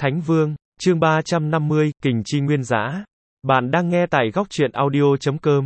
Thánh Vương, chương 350, Kình Chi Nguyên Giã. Bạn đang nghe tại góc truyện audio.com.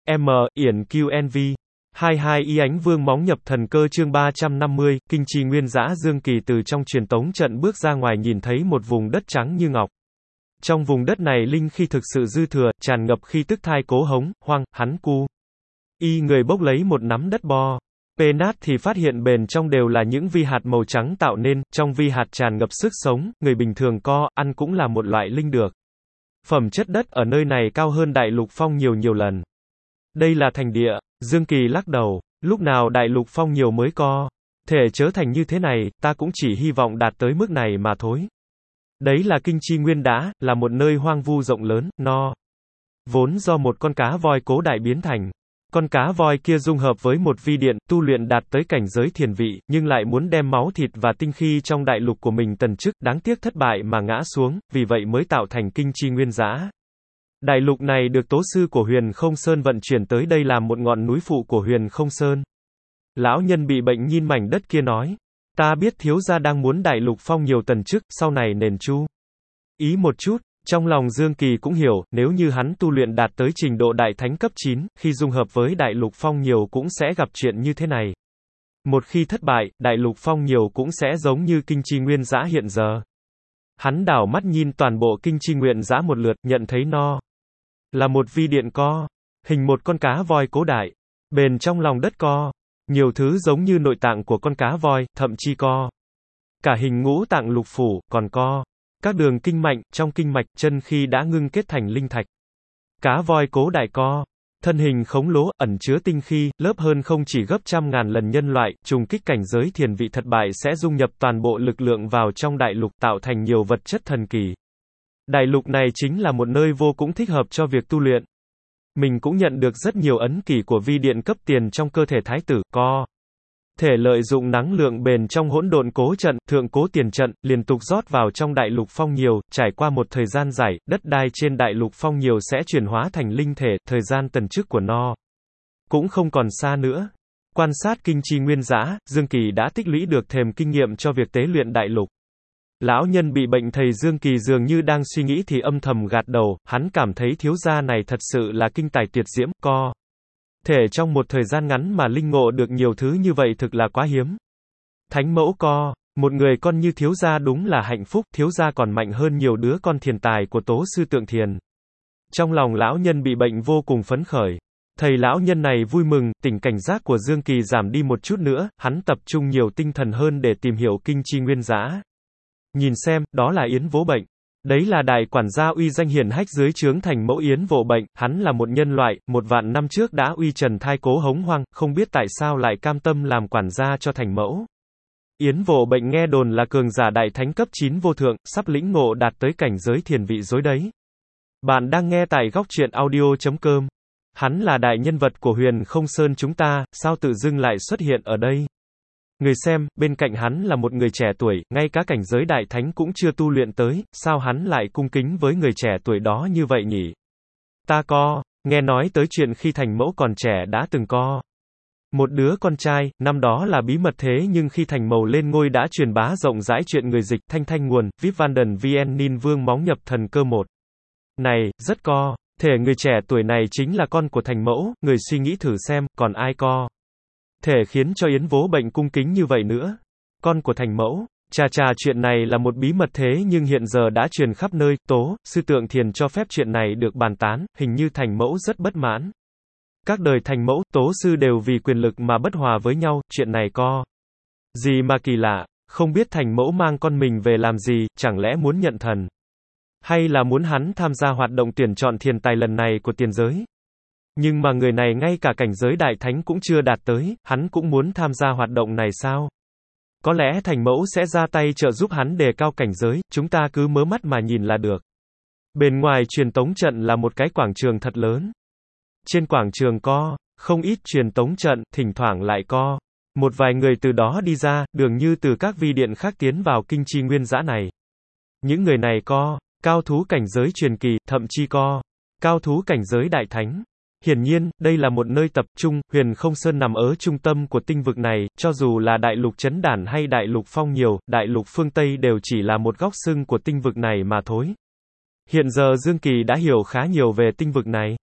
Yển QNV. 22 Y Ánh Vương móng nhập thần cơ chương 350, Kinh Chi Nguyên Giã. Dương Kỳ từ trong truyền tống trận bước ra ngoài nhìn thấy một vùng đất trắng như ngọc. Trong vùng đất này linh khí thực sự dư thừa, tràn ngập khí tức thai cố hống, hoang, hắn cu. Y người bốc lấy một nắm đất bo. Pê nát thì phát hiện bền trong đều là những vi hạt màu trắng tạo nên, trong vi hạt tràn ngập sức sống, người bình thường ăn cũng là một loại linh được. Phẩm chất đất ở nơi này cao hơn Đại Lục Phong nhiều lần. Đây là thành địa, Dương Kỳ lắc đầu, lúc nào Đại Lục Phong nhiều mới thể trở thành như thế này, ta cũng chỉ hy vọng đạt tới mức này mà thôi. Đấy là Kinh Chi Nguyên Đá, là một nơi hoang vu rộng lớn, vốn do một con cá voi cố đại biến thành. Con cá voi kia dung hợp với một vi điện, tu luyện đạt tới cảnh giới thiền vị, nhưng lại muốn đem máu thịt và tinh khí trong đại lục của mình tần chức, đáng tiếc thất bại mà ngã xuống, vì vậy mới tạo thành Kinh Chi Nguyên Giã. Đại lục này được tố sư của Huyền Không Sơn vận chuyển tới đây làm một ngọn núi phụ của Huyền Không Sơn. Lão nhân bị bệnh nhìn mảnh đất kia nói, ta biết thiếu gia đang muốn Đại Lục Phong nhiều tần chức, sau này nền chu ý một chút. Trong lòng Dương Kỳ cũng hiểu, nếu như hắn tu luyện đạt tới trình độ đại thánh cấp 9, khi dung hợp với Đại Lục Phong nhiều cũng sẽ gặp chuyện như thế này. Một khi thất bại, Đại Lục Phong nhiều cũng sẽ giống như Kinh Chi Nguyên Giã hiện giờ. Hắn đảo mắt nhìn toàn bộ Kinh Chi Nguyên Giã một lượt, nhận thấy là một vi điện hình một con cá voi cố đại. Bền trong lòng đất nhiều thứ giống như nội tạng của con cá voi, thậm chí cả hình ngũ tạng lục phủ, còn các đường kinh mạch, trong kinh mạch, chân khi đã ngưng kết thành linh thạch. Cá voi cố đại thân hình khổng lồ, ẩn chứa tinh khí, lớp hơn không chỉ gấp trăm ngàn lần nhân loại, trùng kích cảnh giới thiền vị thất bại sẽ dung nhập toàn bộ lực lượng vào trong đại lục, tạo thành nhiều vật chất thần kỳ. Đại lục này chính là một nơi vô cùng thích hợp cho việc tu luyện. Mình cũng nhận được rất nhiều ấn kỷ của vi điện cấp tiền trong cơ thể thái tử, thể lợi dụng năng lượng bền trong hỗn độn cố trận, thượng cố tiền trận, liên tục rót vào trong Đại Lục Phong nhiều, trải qua một thời gian dài, đất đai trên Đại Lục Phong nhiều sẽ chuyển hóa thành linh thể, thời gian tần chức của cũng không còn xa nữa. Quan sát Kinh Chi Nguyên Giã, Dương Kỳ đã tích lũy được thềm kinh nghiệm cho việc tế luyện đại lục. Lão nhân bị bệnh thầy Dương Kỳ dường như đang suy nghĩ thì âm thầm gạt đầu, hắn cảm thấy thiếu gia này thật sự là kinh tài tuyệt diễm, thể trong một thời gian ngắn mà linh ngộ được nhiều thứ như vậy thực là quá hiếm. Thánh mẫu một người con như thiếu gia đúng là hạnh phúc, thiếu gia còn mạnh hơn nhiều đứa con thiền tài của tố sư Tượng Thiền. Trong lòng lão nhân bị bệnh vô cùng phấn khởi. Thầy lão nhân này vui mừng, tình cảnh giác của Dương Kỳ giảm đi một chút nữa, hắn tập trung nhiều tinh thần hơn để tìm hiểu Kinh Chi Nguyên Giã. Nhìn xem, đó là Yến Vô Bệnh. Đấy là đại quản gia uy danh hiển hách dưới trướng Thành Mẫu Yến Vô Bệnh, hắn là một nhân loại, 1.000 năm trước đã uy trần thai cố hống hoang, không biết tại sao lại cam tâm làm quản gia cho Thành Mẫu. Yến Vô Bệnh nghe đồn là cường giả đại thánh cấp 9 vô thượng, sắp lĩnh ngộ đạt tới cảnh giới thiền vị rồi đấy. Bạn đang nghe tại góc truyện audio.com. Hắn là đại nhân vật của Huyền Không Sơn chúng ta, sao tự dưng lại xuất hiện ở đây? Người xem, bên cạnh hắn là một người trẻ tuổi, ngay cả cảnh giới đại thánh cũng chưa tu luyện tới, sao hắn lại cung kính với người trẻ tuổi đó như vậy nhỉ? Ta nghe nói tới chuyện khi Thành Mẫu còn trẻ đã từng một đứa con trai, năm đó là bí mật thế nhưng khi Thành Mẫu lên ngôi đã truyền bá rộng rãi chuyện người dịch, thanh nguồn, VIP Vanden VN Ninh Vương móng nhập thần cơ một. Này, rất thể người trẻ tuổi này chính là con của Thành Mẫu, người suy nghĩ thử xem, còn ai thể khiến cho Yến Vô Bệnh cung kính như vậy nữa. Con của Thành Mẫu. Chuyện này là một bí mật thế nhưng hiện giờ đã truyền khắp nơi, tố sư Tượng Thiền cho phép chuyện này được bàn tán, hình như Thành Mẫu rất bất mãn. Các đời Thành Mẫu, tố sư đều vì quyền lực mà bất hòa với nhau, chuyện này gì mà kỳ lạ, không biết Thành Mẫu mang con mình về làm gì, chẳng lẽ muốn nhận thần? Hay là muốn hắn tham gia hoạt động tuyển chọn thiền tài lần này của tiền giới? Nhưng mà người này ngay cả cảnh giới đại thánh cũng chưa đạt tới, hắn cũng muốn tham gia hoạt động này sao? Có lẽ Thành Mẫu sẽ ra tay trợ giúp hắn đề cao cảnh giới, chúng ta cứ mớ mắt mà nhìn là được. Bên ngoài truyền tống trận là một cái quảng trường thật lớn. Trên quảng trường không ít truyền tống trận, thỉnh thoảng lại một vài người từ đó đi ra, dường như từ các vi điện khác tiến vào Kinh Chi Nguyên Giã này. Những người này cao thú cảnh giới truyền kỳ, thậm chí cao thú cảnh giới đại thánh. Hiển nhiên, đây là một nơi tập trung, Huyền Không Sơn nằm ở trung tâm của tinh vực này, cho dù là đại lục Chấn Đản hay đại lục Phong Nhiều, đại lục phương Tây đều chỉ là một góc xưng của tinh vực này mà thôi. Hiện giờ Dương Kỳ đã hiểu khá nhiều về tinh vực này.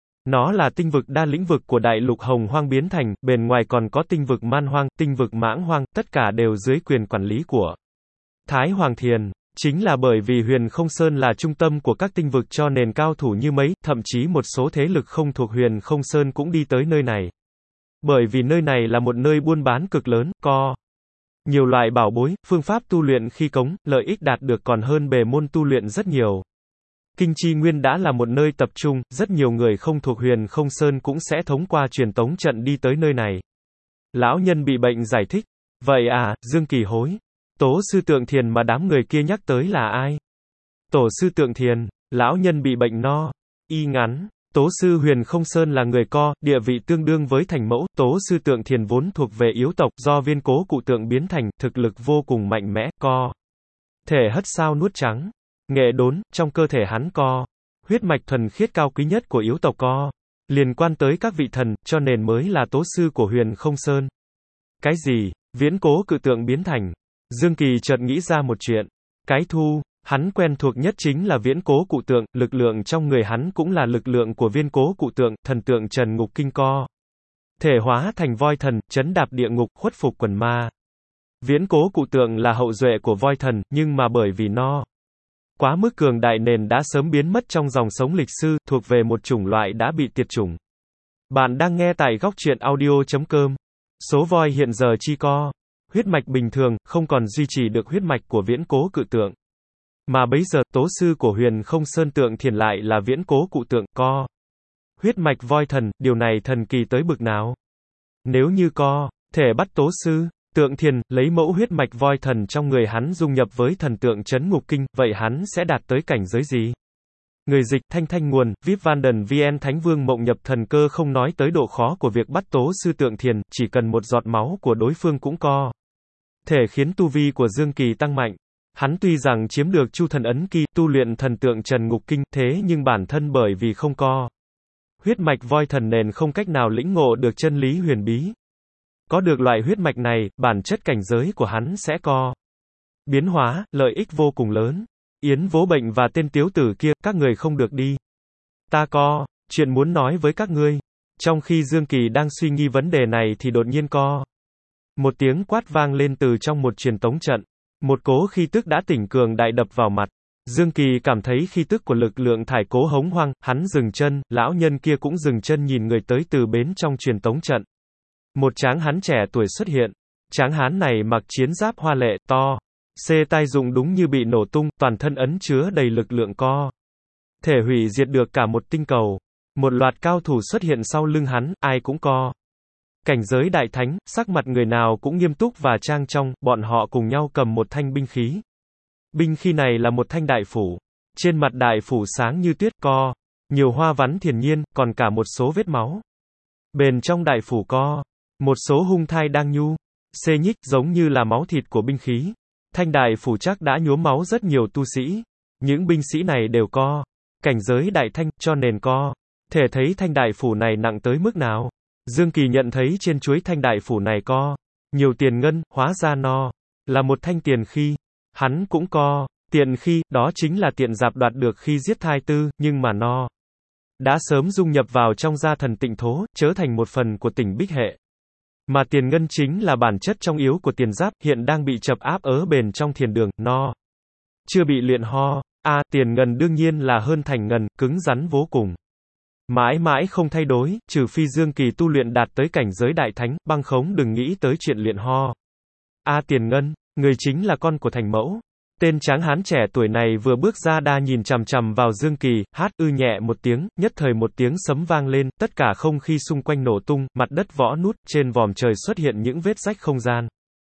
Nó là tinh vực đa lĩnh vực của đại lục Hồng Hoang biến thành, bên ngoài còn có tinh vực Man Hoang, tinh vực Mãng Hoang, tất cả đều dưới quyền quản lý của Thái Hoàng Thiền. Chính là bởi vì Huyền Không Sơn là trung tâm của các tinh vực cho nên cao thủ như mấy, thậm chí một số thế lực không thuộc Huyền Không Sơn cũng đi tới nơi này. Bởi vì nơi này là một nơi buôn bán cực lớn, có nhiều loại bảo bối, phương pháp tu luyện khi cống, lợi ích đạt được còn hơn bề môn tu luyện rất nhiều. Kinh Chi Nguyên đã là một nơi tập trung, rất nhiều người không thuộc Huyền Không Sơn cũng sẽ thông qua truyền tống trận đi tới nơi này. Lão nhân bị bệnh giải thích. Vậy à, Dương Kỳ hối. Tố sư Tượng Thiền mà đám người kia nhắc tới là ai? Tổ sư Tượng Thiền, lão nhân bị bệnh no. Y ngắn. Tố sư Huyền Không Sơn là người co, địa vị tương đương với thành mẫu, Tố sư Tượng Thiền vốn thuộc về yếu tộc, do viên cố cụ tượng biến thành, thực lực vô cùng mạnh mẽ, co. Thể hất sao nuốt trắng. Nghệ đốn, trong cơ thể hắn co. Huyết mạch thuần khiết cao quý nhất của yếu tộc co. Liên quan tới các vị thần, cho nên mới là tố sư của Huyền Không Sơn. Cái gì? Viễn cố cự tượng biến thành. Dương Kỳ chợt nghĩ ra một chuyện. Cái thu, hắn quen thuộc nhất chính là viễn cố cụ tượng, lực lượng trong người hắn cũng là lực lượng của viên cố cụ tượng, thần tượng Trần Ngục Kinh co. Thể hóa thành voi thần, chấn đạp địa ngục, khuất phục quần ma. Viễn cố cụ tượng là hậu duệ của voi thần, nhưng mà bởi vì no quá mức cường đại nên đã sớm biến mất trong dòng sống lịch sử, thuộc về một chủng loại đã bị tuyệt chủng. Bạn đang nghe tại góc truyện audio.com. Số voi hiện giờ chi co. Huyết mạch bình thường, không còn duy trì được huyết mạch của viễn cố cự tượng. Mà bấy giờ, tố sư của Huyền Không Sơn Tượng Thiền lại là viễn cố cụ tượng, co. Huyết mạch voi thần, điều này thần kỳ tới bực nào? Nếu như co, thể bắt tố sư Tượng Thiền, lấy mẫu huyết mạch voi thần trong người hắn dung nhập với thần tượng Trấn Ngục Kinh, vậy hắn sẽ đạt tới cảnh giới gì? Người dịch, Thanh Thanh nguồn, VIP Vanden VN Thánh Vương Mộng Nhập Thần Cơ không nói tới độ khó của việc bắt tố sư Tượng Thiền, chỉ cần một giọt máu của đối phương cũng co thể khiến tu vi của Dương Kỳ tăng mạnh. Hắn tuy rằng chiếm được Chu Thần Ấn Kỳ, tu luyện thần tượng Trần Ngục Kinh, thế nhưng bản thân bởi vì không co huyết mạch voi thần nên không cách nào lĩnh ngộ được chân lý huyền bí. Có được loại huyết mạch này, bản chất cảnh giới của hắn sẽ co biến hóa, lợi ích vô cùng lớn. Yến Vố Bệnh và tên tiếu tử kia, các người không được đi. Ta có chuyện muốn nói với các ngươi. Trong khi Dương Kỳ đang suy nghi vấn đề này thì đột nhiên co một tiếng quát vang lên từ trong một truyền tống trận. Một cố khí tức đã tỉnh cường đại đập vào mặt. Dương Kỳ cảm thấy khí tức của lực lượng thải cố hống hoang, hắn dừng chân, lão nhân kia cũng dừng chân nhìn người tới từ bến trong truyền tống trận. Một tráng hán trẻ tuổi xuất hiện. Tráng hán này mặc chiến giáp hoa lệ, to. Tai rụng đúng như bị nổ tung, toàn thân ấn chứa đầy lực lượng co thể hủy diệt được cả một tinh cầu. Một loạt cao thủ xuất hiện sau lưng hắn, ai cũng co cảnh giới đại thánh, sắc mặt người nào cũng nghiêm túc và trang trọng, bọn họ cùng nhau cầm một thanh binh khí. Binh khí này là một thanh đại phủ. Trên mặt đại phủ sáng như tuyết, co nhiều hoa văn thiền nhiên, còn cả một số vết máu. Bên trong đại phủ co một số hung thai đang nhu nhích, giống như là máu thịt của binh khí. Thanh đại phủ chắc đã nhuốm máu rất nhiều tu sĩ. Những binh sĩ này đều co cảnh giới đại thanh, cho nên co thể thấy thanh đại phủ này nặng tới mức nào. Dương Kỳ nhận thấy trên chuối thanh đại phủ này co nhiều tiền ngân, hóa ra no là một thanh tiền khi. Hắn cũng co tiện khi, đó chính là tiện dạp đoạt được khi giết thai tư, nhưng mà no đã sớm dung nhập vào trong gia thần Tịnh Thố, trở thành một phần của tỉnh Bích Hệ. Mà tiền ngân chính là bản chất trong yếu của tiền giáp, hiện đang bị chập áp ở bền trong thiền đường, no chưa bị luyện ho. Tiền ngân đương nhiên là hơn thành ngân, cứng rắn vô cùng. Mãi mãi không thay đổi, trừ phi Dương Kỳ tu luyện đạt tới cảnh giới đại thánh, băng khống đừng nghĩ tới chuyện luyện ho. Tiền ngân, người chính là con của thành mẫu. Tên tráng hán trẻ tuổi này vừa bước ra đa nhìn chằm chằm vào Dương Kỳ, nhẹ một tiếng, nhất thời một tiếng sấm vang lên, tất cả không khí xung quanh nổ tung, mặt đất vỡ nút, trên vòm trời xuất hiện những vết rách không gian.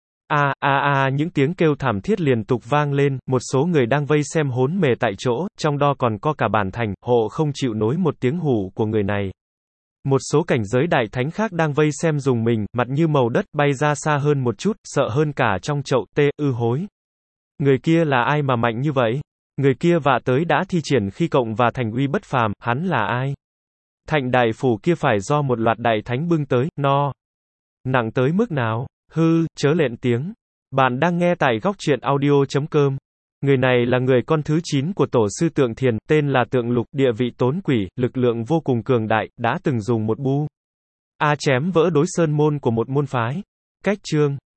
Những tiếng kêu thảm thiết liên tục vang lên, một số người đang vây xem hốn mề tại chỗ, trong đó còn có cả bản thành, hộ không chịu nổi một tiếng hù của người này. Một số cảnh giới đại thánh khác đang vây xem dùng mình, mặt như màu đất, bay ra xa hơn một chút, sợ hơn cả trong chậu, hối. Người kia là ai mà mạnh như vậy? Người kia vạ tới đã thi triển khi cộng và thành uy bất phàm, hắn là ai? Thạnh đại phủ kia phải do một loạt đại thánh bưng tới, no. Nặng tới mức nào? Hư, chớ lện tiếng. Bạn đang nghe tại góc truyện audio.com. Người này là người con thứ 9 của tổ sư Tượng Thiền, tên là Tượng Lục, địa vị tốn quỷ, lực lượng vô cùng cường đại, đã từng dùng một bu A chém vỡ đối sơn môn của một môn phái. Cách chương